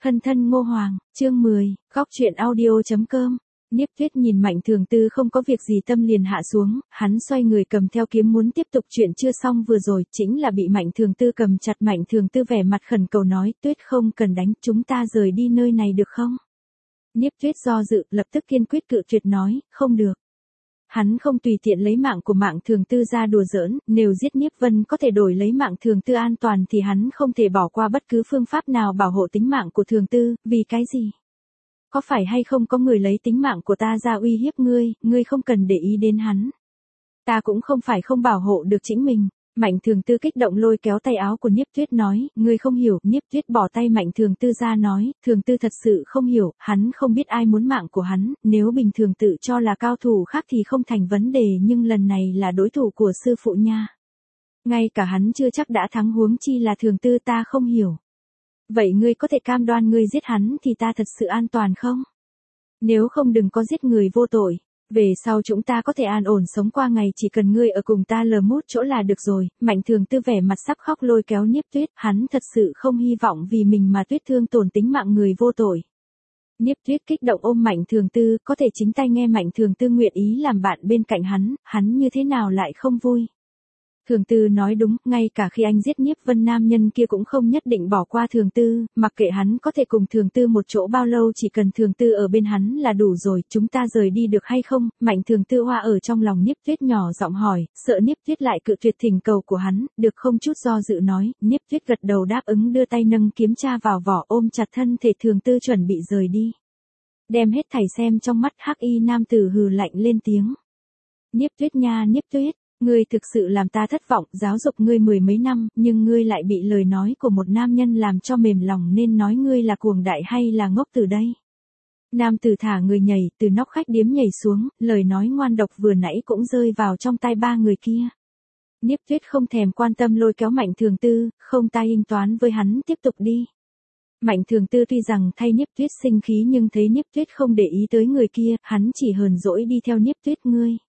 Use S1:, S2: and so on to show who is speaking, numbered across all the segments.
S1: Hân thân Ngô Hoàng, chương 10, góc truyện audio.com. Niếp Tuyết nhìn Mạnh Thường Tư không có việc gì tâm liền hạ xuống, hắn xoay người cầm theo kiếm muốn tiếp tục chuyện chưa xong vừa rồi, chính là bị Mạnh Thường Tư cầm chặt. Mạnh Thường Tư vẻ mặt khẩn cầu nói, Tuyết không cần đánh, chúng ta rời đi nơi này được không? Niếp Tuyết do dự, lập tức kiên quyết cự tuyệt nói, không được. Hắn không tùy tiện lấy mạng của Mạnh Thường Tư ra đùa giỡn, nếu giết Niếp Vân có thể đổi lấy Mạnh Thường Tư an toàn thì hắn không thể bỏ qua bất cứ phương pháp nào bảo hộ tính mạng của Thường Tư, vì cái gì? Có phải hay không có người lấy tính mạng của ta ra uy hiếp ngươi không cần để ý đến hắn. Ta cũng không phải không bảo hộ được chính mình. Mạnh Thường Tư kích động lôi kéo tay áo của Niếp Tuyết nói, ngươi không hiểu. Niếp Tuyết bỏ tay Mạnh Thường Tư ra nói, Thường Tư thật sự không hiểu, hắn không biết ai muốn mạng của hắn, nếu bình thường tự cho là cao thủ khác thì không thành vấn đề, nhưng lần này là đối thủ của sư phụ nha. Ngay cả hắn chưa chắc đã thắng, huống chi là Thường Tư, ta không hiểu. Vậy ngươi có thể cam đoan ngươi giết hắn thì ta thật sự an toàn không? Nếu không đừng có giết người vô tội. Về sau chúng ta có thể an ổn sống qua ngày, chỉ cần ngươi ở cùng ta lờ mút chỗ là được rồi. Mạnh Thường Tư vẻ mặt sắp khóc lôi kéo Niếp Tuyết, hắn thật sự không hy vọng vì mình mà Tuyết thương tổn tính mạng người vô tội. Niếp Tuyết kích động ôm Mạnh Thường Tư, có thể chính tay nghe Mạnh Thường Tư nguyện ý làm bạn bên cạnh hắn như thế nào lại không vui. Thường Tư nói đúng, ngay cả khi anh giết Niếp Vân, nam nhân kia cũng không nhất định bỏ qua Thường Tư, mặc kệ hắn có thể cùng Thường Tư một chỗ bao lâu, chỉ cần Thường Tư ở bên hắn là đủ rồi. Chúng ta rời đi được hay không? Mạnh Thường Tư hoa ở trong lòng Niếp Tuyết nhỏ giọng hỏi, sợ Niếp Tuyết lại cự tuyệt thỉnh cầu của hắn, được không chút do dự nói. Niếp Tuyết gật đầu đáp ứng, đưa tay nâng kiếm tra vào vỏ, ôm chặt thân thể Thường Tư chuẩn bị rời đi. Đem hết thảy xem trong mắt, hắc y nam tử hừ lạnh lên tiếng. Niếp Tuyết nha, Niếp Tuyết. Ngươi thực sự làm ta thất vọng, giáo dục ngươi mười mấy năm, nhưng ngươi lại bị lời nói của một nam nhân làm cho mềm lòng, nên nói ngươi là cuồng đại hay là ngốc từ đây. Nam tử thả người nhảy, từ nóc khách điếm nhảy xuống, lời nói ngoan độc vừa nãy cũng rơi vào trong tai ba người kia. Niếp Tuyết không thèm quan tâm lôi kéo Mạnh Thường Tư, không tai inh toán với hắn, tiếp tục đi. Mạnh Thường Tư tuy rằng thay Niếp Tuyết sinh khí nhưng thấy Niếp Tuyết không để ý tới người kia, hắn chỉ hờn dỗi đi theo Niếp Tuyết.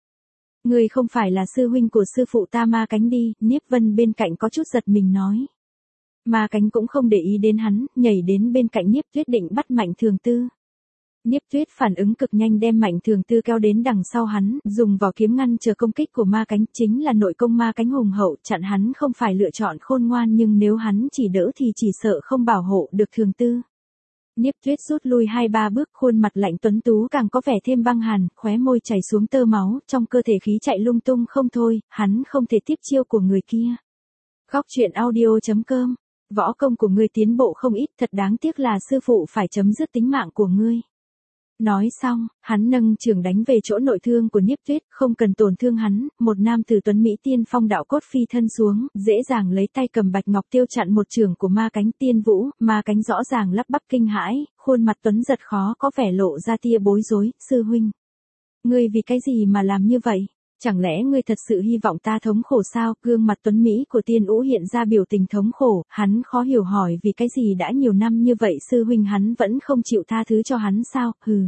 S1: Ngươi không phải là sư huynh của sư phụ ta Ma Cánh đi. Niếp Vân bên cạnh có chút giật mình nói. Ma Cánh cũng không để ý đến hắn, nhảy đến bên cạnh Niếp Tuyết định bắt Mạnh Thường Tư. Niếp Tuyết phản ứng cực nhanh, đem Mạnh Thường Tư kéo đến đằng sau hắn, dùng vỏ kiếm ngăn chờ công kích của Ma Cánh, chính là nội công Ma Cánh hùng hậu, chặn hắn không phải lựa chọn khôn ngoan, nhưng nếu hắn chỉ đỡ thì chỉ sợ không bảo hộ được Thường Tư. Niếp Tuyết rút lui 2-3 bước, khuôn mặt lạnh tuấn tú càng có vẻ thêm băng hàn, khóe môi chảy xuống tơ máu, trong cơ thể khí chạy lung tung không thôi, hắn không thể tiếp chiêu của người kia. Góc truyện audio.com. Võ công của ngươi tiến bộ không ít, thật đáng tiếc là sư phụ phải chấm dứt tính mạng của ngươi. Nói xong, hắn nâng chưởng đánh về chỗ nội thương của Niếp Tuyết, không cần tổn thương hắn. Một nam tử tuấn mỹ tiên phong đạo cốt phi thân xuống, dễ dàng lấy tay cầm bạch ngọc tiêu chặn một chưởng của Ma Cánh. Tiên Vũ. Ma Cánh rõ ràng lắp bắp kinh hãi, khuôn mặt tuấn giật khó có vẻ lộ ra tia bối rối. Sư huynh, ngươi vì cái gì mà làm như vậy? Chẳng lẽ ngươi thật sự hy vọng ta thống khổ sao? Gương mặt tuấn mỹ của Tiên Vũ hiện ra biểu tình thống khổ, hắn khó hiểu hỏi vì cái gì đã nhiều năm như vậy sư huynh hắn vẫn không chịu tha thứ cho hắn sao? Hừ.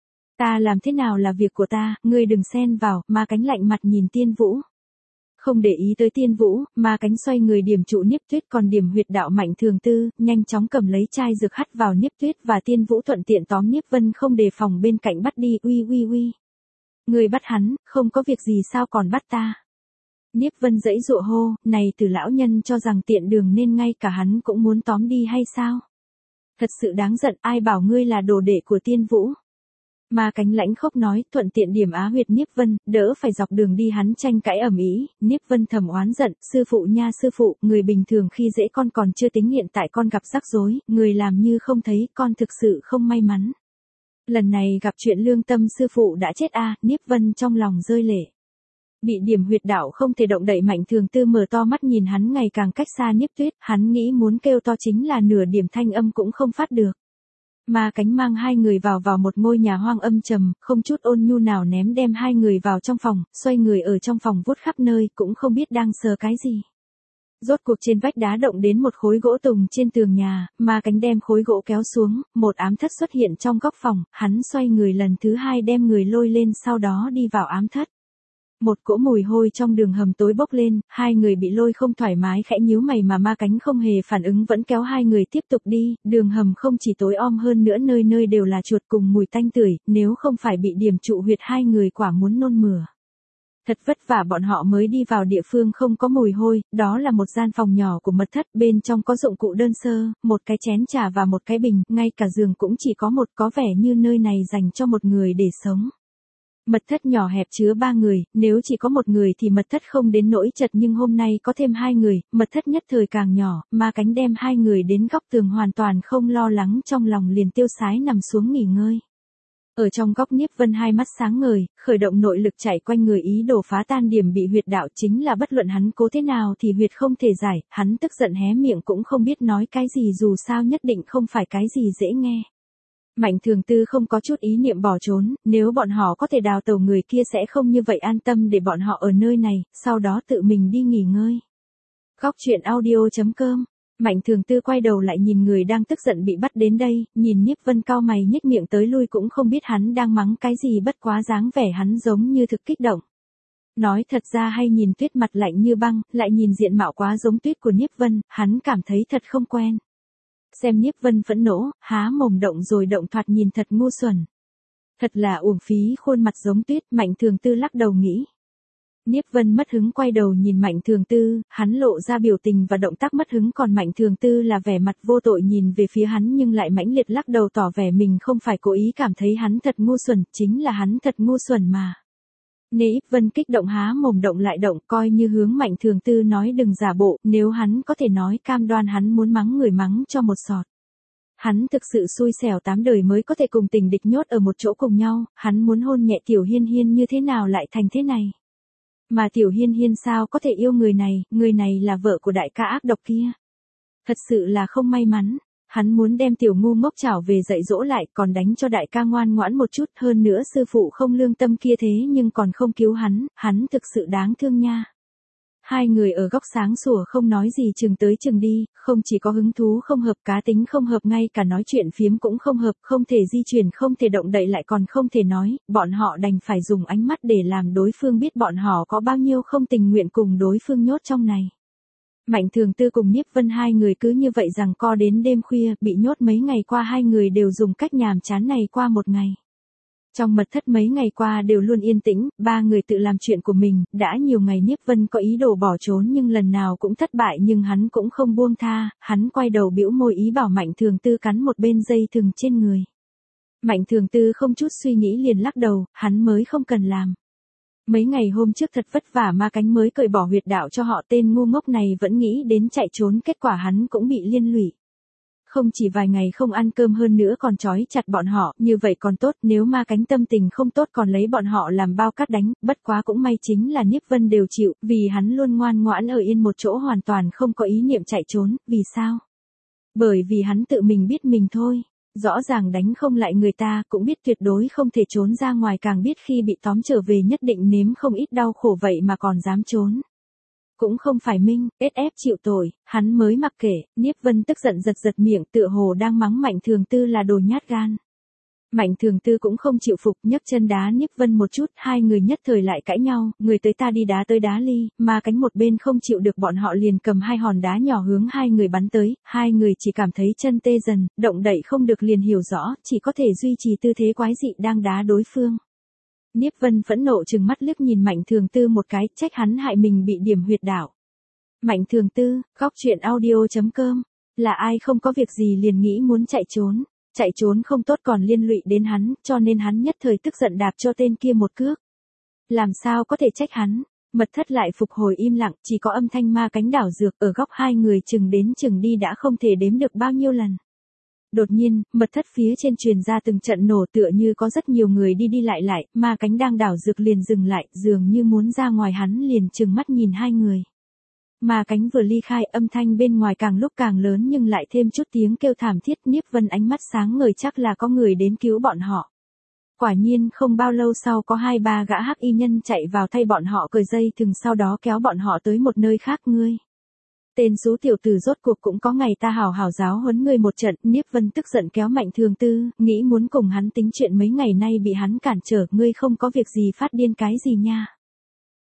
S1: Ta làm thế nào là việc của ta, ngươi đừng xen vào. Ma Cánh lạnh mặt nhìn Tiên Vũ. Không để ý tới Tiên Vũ, Ma Cánh xoay người điểm trụ Niếp Tuyết, còn điểm huyệt đạo Mạnh Thường Tư, nhanh chóng cầm lấy chai dược hắt vào Niếp Tuyết, và Tiên Vũ thuận tiện tóm Niếp Vân không đề phòng bên cạnh bắt đi. Uy. Ngươi bắt hắn, không có việc gì sao còn bắt ta? Niếp Vân giãy giụa hô, này từ lão nhân cho rằng tiện đường nên ngay cả hắn cũng muốn tóm đi hay sao? Thật sự đáng giận, ai bảo ngươi là đồ đệ của Tiên Vũ? Ma Cánh lãnh khốc nói, thuận tiện điểm á huyệt Niếp Vân, đỡ phải dọc đường đi hắn tranh cãi ầm ĩ. Niếp Vân thầm oán giận, sư phụ nha sư phụ, người bình thường khi dễ con còn chưa tính, hiện tại con gặp rắc rối, người làm như không thấy, con thực sự không may mắn. Lần này gặp chuyện lương tâm sư phụ đã chết a. Niếp Vân trong lòng rơi lệ. Bị điểm huyệt đạo không thể động đậy, Mạnh Thường Tư mở to mắt nhìn hắn ngày càng cách xa Niếp Tuyết, hắn nghĩ muốn kêu to chính là nửa điểm thanh âm cũng không phát được. Ma Cánh mang hai người vào một ngôi nhà hoang âm trầm, không chút ôn nhu nào ném đem hai người vào trong phòng, xoay người ở trong phòng vuốt khắp nơi, cũng không biết đang sờ cái gì. Rốt cuộc trên vách đá động đến một khối gỗ tùng trên tường nhà, Ma Cánh đem khối gỗ kéo xuống, một ám thất xuất hiện trong góc phòng, hắn xoay người lần thứ hai đem người lôi lên, sau đó đi vào ám thất. Một cỗ mùi hôi trong đường hầm tối bốc lên, hai người bị lôi không thoải mái khẽ nhíu mày mà ma cánh không hề phản ứng vẫn kéo hai người tiếp tục đi, đường hầm không chỉ tối om hơn nữa nơi nơi đều là chuột cùng mùi tanh tưởi, nếu không phải bị điểm trụ huyệt hai người quả muốn nôn mửa. Thật vất vả bọn họ mới đi vào địa phương không có mùi hôi, đó là một gian phòng nhỏ của mật thất, bên trong có dụng cụ đơn sơ, một cái chén trà và một cái bình, ngay cả giường cũng chỉ có một, có vẻ như nơi này dành cho một người để sống. Mật thất nhỏ hẹp chứa 3 người, nếu chỉ có một người thì mật thất không đến nỗi chật nhưng hôm nay có thêm 2 người, mật thất nhất thời càng nhỏ, ma cánh đem 2 người đến góc tường hoàn toàn không lo lắng trong lòng liền tiêu sái nằm xuống nghỉ ngơi. Ở trong góc Niếp Vân hai mắt sáng ngời, khởi động nội lực chạy quanh người ý đồ phá tan điểm bị huyệt đạo chính là bất luận hắn cố thế nào thì huyệt không thể giải, hắn tức giận hé miệng cũng không biết nói cái gì dù sao nhất định không phải cái gì dễ nghe. Mạnh Thường Tư không có chút ý niệm bỏ trốn, nếu bọn họ có thể đào tẩu người kia sẽ không như vậy an tâm để bọn họ ở nơi này, sau đó tự mình đi nghỉ ngơi. Góc truyện audio.com. Mạnh Thường Tư quay đầu lại nhìn người đang tức giận bị bắt đến đây, nhìn Niếp Vân cau mày nhếch miệng tới lui cũng không biết hắn đang mắng cái gì bất quá dáng vẻ hắn giống như thực kích động. Nói thật ra hay nhìn Tuyết mặt lạnh như băng, lại nhìn diện mạo quá giống Tuyết của Niếp Vân, hắn cảm thấy thật không quen. Xem Niếp Vân phẫn nộ, há mồm động rồi động thoạt nhìn thật ngu xuẩn. Thật là uổng phí khuôn mặt giống Tuyết, Mạnh Thường Tư lắc đầu nghĩ. Niếp Vân mất hứng quay đầu nhìn Mạnh Thường Tư, hắn lộ ra biểu tình và động tác mất hứng còn Mạnh Thường Tư là vẻ mặt vô tội nhìn về phía hắn nhưng lại mãnh liệt lắc đầu tỏ vẻ mình không phải cố ý cảm thấy hắn thật ngu xuẩn, chính là hắn thật ngu xuẩn mà. Niếp Vân kích động há mồm động lại động coi như hướng Mạnh Thường Tư nói đừng giả bộ, nếu hắn có thể nói cam đoan hắn muốn mắng người mắng cho một sọt. Hắn thực sự xui xẻo 8 đời mới có thể cùng tình địch nhốt ở một chỗ cùng nhau, hắn muốn hôn nhẹ Tiểu Hiên Hiên như thế nào lại thành thế này. Mà Tiểu Hiên Hiên sao có thể yêu người này là vợ của đại ca ác độc kia. Thật sự là không may mắn, hắn muốn đem Tiểu ngu ngốc trảo về dạy dỗ lại còn đánh cho đại ca ngoan ngoãn một chút hơn nữa sư phụ không lương tâm kia thế nhưng còn không cứu hắn thực sự đáng thương nha. Hai người ở góc sáng sủa không nói gì chừng tới chừng đi, không chỉ có hứng thú không hợp cá tính không hợp ngay cả nói chuyện phiếm cũng không hợp, không thể di chuyển không thể động đậy lại còn không thể nói, bọn họ đành phải dùng ánh mắt để làm đối phương biết bọn họ có bao nhiêu không tình nguyện cùng đối phương nhốt trong này. Mạnh Thường Tư cùng Niếp Vân hai người cứ như vậy rằng co đến đêm khuya, bị nhốt mấy ngày qua hai người đều dùng cách nhàm chán này qua một ngày. Trong mật thất mấy ngày qua đều luôn yên tĩnh, ba người tự làm chuyện của mình, đã nhiều ngày Niếp Vân có ý đồ bỏ trốn nhưng lần nào cũng thất bại nhưng hắn cũng không buông tha, hắn quay đầu bĩu môi ý bảo Mạnh Thường Tư cắn một bên dây thừng trên người. Mạnh Thường Tư không chút suy nghĩ liền lắc đầu, hắn mới không cần làm. Mấy ngày hôm trước thật vất vả ma cánh mới cởi bỏ huyệt đạo cho họ tên ngu ngốc này vẫn nghĩ đến chạy trốn kết quả hắn cũng bị liên lụy. Không chỉ vài ngày không ăn cơm hơn nữa còn trói chặt bọn họ, như vậy còn tốt, nếu ma cánh tâm tình không tốt còn lấy bọn họ làm bao cát đánh, bất quá cũng may chính là Niếp Vân đều chịu, vì hắn luôn ngoan ngoãn ở yên một chỗ hoàn toàn không có ý niệm chạy trốn, vì sao? Bởi vì hắn tự mình biết mình thôi, rõ ràng đánh không lại người ta, cũng biết tuyệt đối không thể trốn ra ngoài càng biết khi bị tóm trở về nhất định nếm không ít đau khổ vậy mà còn dám trốn. Cũng không phải Minh, ép chịu tội, hắn mới mặc kệ, Niếp Vân tức giận giật giật miệng tựa hồ đang mắng Mạnh Thường Tư là đồ nhát gan. Mạnh Thường Tư cũng không chịu phục nhấc chân đá Niếp Vân một chút, hai người nhất thời lại cãi nhau, người tới ta đi đá tới đá ly, mà cánh một bên không chịu được bọn họ liền cầm hai hòn đá nhỏ hướng hai người bắn tới, hai người chỉ cảm thấy chân tê dần, động đậy không được liền hiểu rõ, chỉ có thể duy trì tư thế quái dị đang đá đối phương. Niếp Vân phẫn nộ trừng mắt liếc nhìn Mạnh Thường Tư một cái, trách hắn hại mình bị điểm huyệt đạo. Mạnh Thường Tư, góc truyện audio.com, là ai không có việc gì liền nghĩ muốn chạy trốn không tốt còn liên lụy đến hắn, cho nên hắn nhất thời tức giận đạp cho tên kia một cước. Làm sao có thể trách hắn, mật thất lại phục hồi im lặng, chỉ có âm thanh ma cánh đảo dược ở góc hai người chừng đến chừng đi đã không thể đếm được bao nhiêu lần. Đột nhiên, mật thất phía trên truyền ra từng trận nổ tựa như có rất nhiều người đi đi lại, ma cánh đang đảo dược liền dừng lại, dường như muốn ra ngoài hắn liền trừng mắt nhìn hai người. Ma cánh vừa ly khai âm thanh bên ngoài càng lúc càng lớn nhưng lại thêm chút tiếng kêu thảm thiết Niếp Vân ánh mắt sáng ngời chắc là có người đến cứu bọn họ. Quả nhiên không bao lâu sau có 2-3 gã hắc y nhân chạy vào thay bọn họ cởi dây thừng sau đó kéo bọn họ tới một nơi khác ngươi. Tên xú tiểu tử rốt cuộc cũng có ngày ta hào hào giáo huấn ngươi một trận, Niếp Vân tức giận kéo Mạnh Thường Tư, nghĩ muốn cùng hắn tính chuyện mấy ngày nay bị hắn cản trở, ngươi không có việc gì phát điên cái gì nha.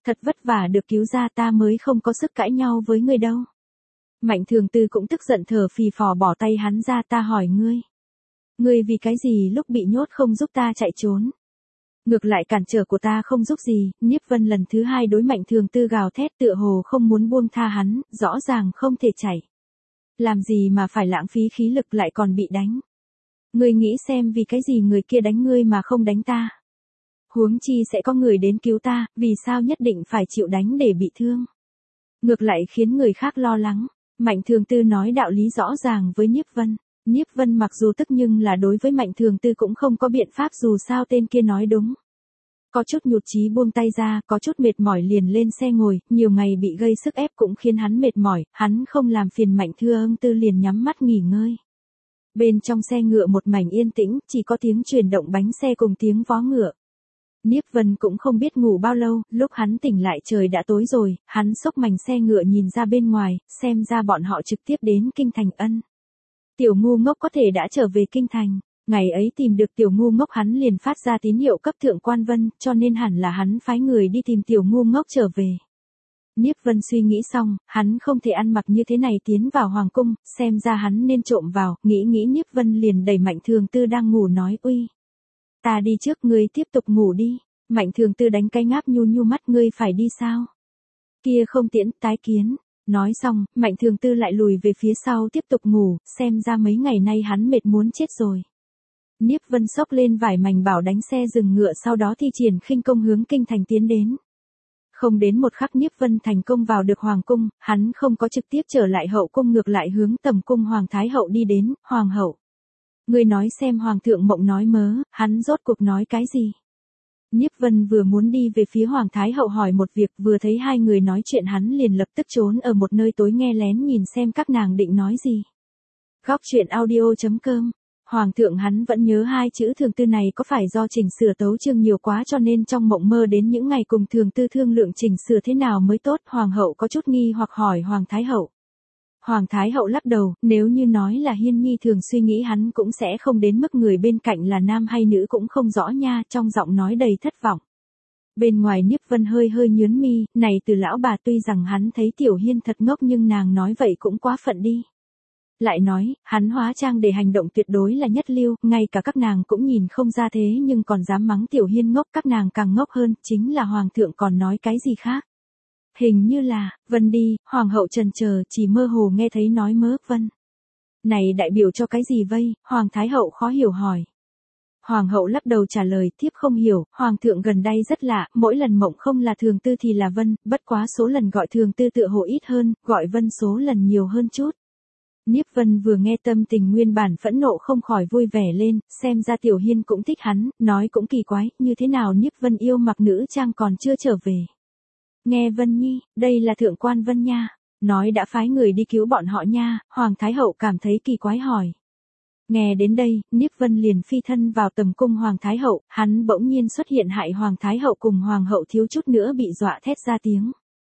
S1: Thật vất vả được cứu ra ta mới không có sức cãi nhau với ngươi đâu. Mạnh Thường Tư cũng tức giận thở phì phò bỏ tay hắn ra, ta hỏi ngươi. Ngươi vì cái gì lúc bị nhốt không giúp ta chạy trốn? Ngược lại cản trở của ta không giúp gì, Nhiếp Vân lần thứ hai đối Mạnh Thường Tư gào thét tựa hồ không muốn buông tha hắn, rõ ràng không thể chạy. Làm gì mà phải lãng phí khí lực lại còn bị đánh? Ngươi nghĩ xem vì cái gì người kia đánh ngươi mà không đánh ta? Huống chi sẽ có người đến cứu ta, vì sao nhất định phải chịu đánh để bị thương? Ngược lại khiến người khác lo lắng. Mạnh Thường Tư nói đạo lý rõ ràng với Nhiếp Vân. Nhiếp Vân mặc dù tức nhưng là đối với Mạnh Thường Tư cũng không có biện pháp, dù sao tên kia nói đúng. Có chút nhụt chí buông tay ra, có chút mệt mỏi liền lên xe ngồi, nhiều ngày bị gây sức ép cũng khiến hắn mệt mỏi, hắn không làm phiền Mạnh Thường Tư liền nhắm mắt nghỉ ngơi. Bên trong xe ngựa một mảnh yên tĩnh, chỉ có tiếng chuyển động bánh xe cùng tiếng vó ngựa. Nhiếp Vân cũng không biết ngủ bao lâu, lúc hắn tỉnh lại trời đã tối rồi, hắn xốc mành xe ngựa nhìn ra bên ngoài, xem ra bọn họ trực tiếp đến Kinh Thành Ân. Tiểu ngu ngốc có thể đã trở về Kinh Thành, ngày ấy tìm được tiểu ngu ngốc hắn liền phát ra tín hiệu cấp thượng quan Vân, cho nên hẳn là hắn phái người đi tìm tiểu ngu ngốc trở về. Nhiếp Vân suy nghĩ xong, hắn không thể ăn mặc như thế này tiến vào hoàng cung, xem ra hắn nên trộm vào, nghĩ Nhiếp Vân liền đẩy Mạnh Thường Tư đang ngủ nói uy. Ta đi trước, ngươi tiếp tục ngủ đi. Mạnh Thường Tư đánh cái ngáp nhu mắt, ngươi phải đi sao? Kia không tiễn, tái kiến. Nói xong, Mạnh Thường Tư lại lùi về phía sau tiếp tục ngủ, xem ra mấy ngày nay hắn mệt muốn chết rồi. Nhiếp Vân xốc lên vải mảnh bảo đánh xe dừng ngựa, sau đó thi triển khinh công hướng Kinh Thành tiến đến. Không đến một khắc Nhiếp Vân thành công vào được hoàng cung, hắn không có trực tiếp trở lại hậu cung, ngược lại hướng tầm cung Hoàng Thái Hậu đi đến. Hoàng hậu, ngươi nói xem Hoàng thượng mộng nói mớ, hắn rốt cuộc nói cái gì? Nhiếp Vân vừa muốn đi về phía Hoàng Thái Hậu hỏi một việc, vừa thấy hai người nói chuyện hắn liền lập tức trốn ở một nơi tối nghe lén nhìn xem các nàng định nói gì. Góc truyện audio.com. Hoàng thượng hắn vẫn nhớ hai chữ Thường Tư này, có phải do chỉnh sửa tấu chương nhiều quá cho nên trong mộng mơ đến những ngày cùng Thường Tư thương lượng chỉnh sửa thế nào mới tốt? Hoàng hậu có chút nghi hoặc hỏi Hoàng Thái Hậu. Hoàng Thái Hậu lắc đầu, nếu như nói là Hiên Nhi thường suy nghĩ hắn cũng sẽ không đến mức người bên cạnh là nam hay nữ cũng không rõ nha, trong giọng nói đầy thất vọng. Bên ngoài Nhiếp Vân hơi nhướng mi, này từ lão bà tuy rằng hắn thấy Tiểu Hiên thật ngốc nhưng nàng nói vậy cũng quá phận đi. Lại nói, hắn hóa trang để hành động tuyệt đối là nhất lưu, ngay cả các nàng cũng nhìn không ra thế nhưng còn dám mắng Tiểu Hiên ngốc, các nàng càng ngốc hơn, chính là Hoàng thượng còn nói cái gì khác. Hình như là, Vân đi, Hoàng hậu trần chờ chỉ mơ hồ nghe thấy nói mớ, Vân. Này đại biểu cho cái gì vây? Hoàng Thái Hậu khó hiểu hỏi. Hoàng hậu lắc đầu trả lời, thiếp không hiểu, Hoàng thượng gần đây rất lạ, mỗi lần mộng không là Thường Tư thì là Vân, bất quá số lần gọi Thường Tư tựa hồ ít hơn, gọi Vân số lần nhiều hơn chút. Nhiếp Vân vừa nghe tâm tình nguyên bản phẫn nộ không khỏi vui vẻ lên, xem ra Tiểu Hiên cũng thích hắn, nói cũng kỳ quái, như thế nào Nhiếp Vân yêu mặc nữ trang còn chưa trở về. Nghe Vân Nhi, đây là thượng quan Vân nha, nói đã phái người đi cứu bọn họ nha, Hoàng Thái Hậu cảm thấy kỳ quái hỏi. Nghe đến đây, Nhiếp Vân liền phi thân vào tầm cung Hoàng Thái Hậu, hắn bỗng nhiên xuất hiện hại Hoàng Thái Hậu cùng Hoàng hậu thiếu chút nữa bị dọa thét ra tiếng.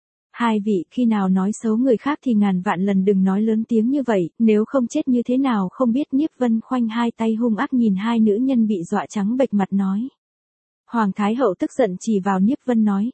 S1: Hai vị khi nào nói xấu người khác thì ngàn vạn lần đừng nói lớn tiếng như vậy, nếu không chết như thế nào không biết. Nhiếp Vân khoanh hai tay hung ác nhìn hai nữ nhân bị dọa trắng bệch mặt nói. Hoàng Thái Hậu tức giận chỉ vào Nhiếp Vân nói,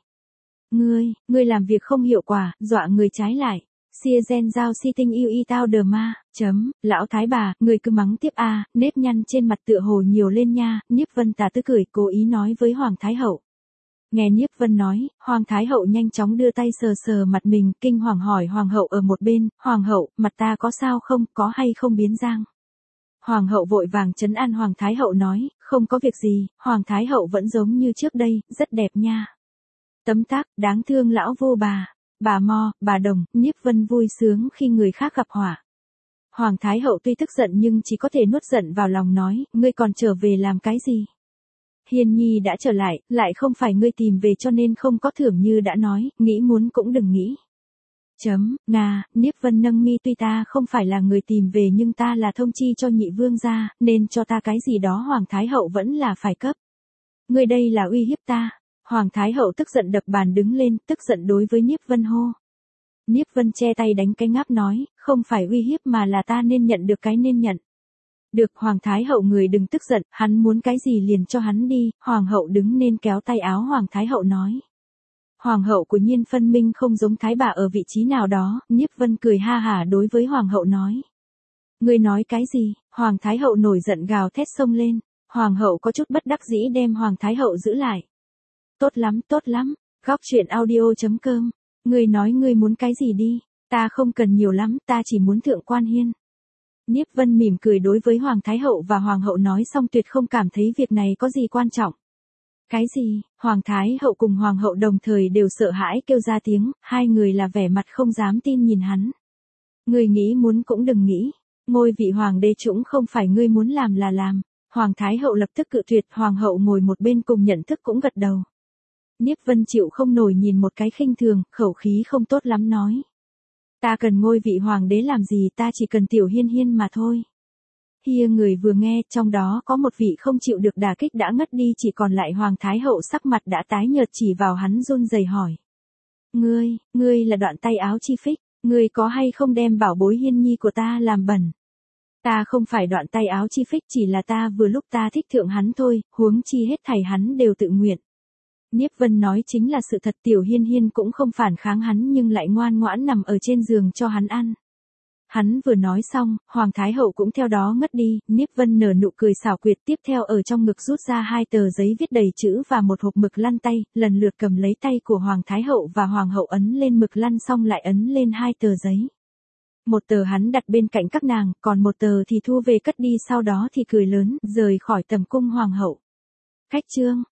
S1: Ngươi làm việc không hiệu quả, dọa người trái lại. Xia gen giao si tinh yêu y tao đờ ma, lão thái bà, ngươi cứ mắng tiếp a, nếp nhăn trên mặt tựa hồ nhiều lên nha. Nhiếp Vân tà tư cười, cố ý nói với Hoàng Thái Hậu. Nghe Nhiếp Vân nói, Hoàng Thái Hậu nhanh chóng đưa tay sờ mặt mình, kinh hoàng hỏi Hoàng hậu ở một bên, Hoàng hậu, mặt ta có sao không, có hay không biến giang? Hoàng hậu vội vàng trấn an Hoàng Thái Hậu nói, không có việc gì, Hoàng Thái Hậu vẫn giống như trước đây, rất đẹp nha. Tấm tắc, đáng thương lão vô bà Mo, bà Đồng. Nhiếp Vân vui sướng khi người khác gặp họa. Hoàng Thái Hậu tuy tức giận nhưng chỉ có thể nuốt giận vào lòng nói, ngươi còn trở về làm cái gì? Hiên Nhi đã trở lại không phải ngươi tìm về cho nên không có thưởng như đã nói, nghĩ muốn cũng đừng nghĩ. Nhiếp Vân nâng mi, tuy ta không phải là người tìm về nhưng ta là thông chi cho nhị vương gia, nên cho ta cái gì đó Hoàng Thái Hậu vẫn là phải cấp. Ngươi đây là uy hiếp ta. Hoàng Thái Hậu tức giận đập bàn đứng lên, tức giận đối với Nhiếp Vân hô. Nhiếp Vân che tay đánh cái ngáp nói, không phải uy hiếp mà là ta nên nhận được cái nên nhận. Được, Hoàng Thái Hậu người đừng tức giận, hắn muốn cái gì liền cho hắn đi. Hoàng hậu đứng nên kéo tay áo Hoàng Thái Hậu nói. Hoàng hậu của Nhiên phân minh không giống Thái bà ở vị trí nào đó, Nhiếp Vân cười ha hả đối với Hoàng hậu nói. Ngươi nói cái gì? Hoàng Thái hậu nổi giận gào thét xông lên. Hoàng hậu có chút bất đắc dĩ đem Hoàng Thái hậu giữ lại. Tốt lắm, tốt lắm. Góc truyện audio.com. Ngươi nói ngươi muốn cái gì đi. Ta không cần nhiều lắm, ta chỉ muốn thượng quan hiên. Nhiếp Vân mỉm cười đối với Hoàng Thái hậu và Hoàng hậu nói xong tuyệt không cảm thấy việc này có gì quan trọng. Cái gì? Hoàng Thái hậu cùng Hoàng hậu đồng thời đều sợ hãi kêu ra tiếng, hai người là vẻ mặt không dám tin nhìn hắn. Ngươi nghĩ muốn cũng đừng nghĩ. Ngôi vị hoàng đế trũng không phải ngươi muốn làm là làm. Hoàng Thái hậu lập tức cự tuyệt, Hoàng hậu ngồi một bên cùng nhận thức cũng gật đầu. Nhiếp Vân chịu không nổi nhìn một cái khinh thường, khẩu khí không tốt lắm nói. Ta cần ngôi vị hoàng đế làm gì, ta chỉ cần Tiểu Hiên Hiên mà thôi. Hia người vừa nghe, trong đó có một vị không chịu được đả kích đã ngất đi, chỉ còn lại Hoàng Thái hậu sắc mặt đã tái nhợt chỉ vào hắn run rẩy hỏi. Ngươi là Đoạn Tay Áo Chi Phích, ngươi có hay không đem bảo bối Hiên nhi của ta làm bẩn? Ta không phải Đoạn Tay Áo Chi Phích, chỉ là ta vừa lúc ta thích thượng hắn thôi, huống chi hết thảy hắn đều tự nguyện. Nhiếp Vân nói chính là sự thật, Tiểu Hiên Hiên cũng không phản kháng hắn nhưng lại ngoan ngoãn nằm ở trên giường cho hắn ăn. Hắn vừa nói xong, Hoàng Thái hậu cũng theo đó ngất đi, Nhiếp Vân nở nụ cười xảo quyệt, tiếp theo ở trong ngực rút ra 2 tờ giấy viết đầy chữ và một hộp mực lăn tay, lần lượt cầm lấy tay của Hoàng Thái hậu và Hoàng hậu ấn lên mực lăn xong lại ấn lên 2 tờ giấy. Một tờ hắn đặt bên cạnh các nàng, còn một tờ thì thu về cất đi, sau đó thì cười lớn, rời khỏi tầm cung Hoàng hậu. Khách trương,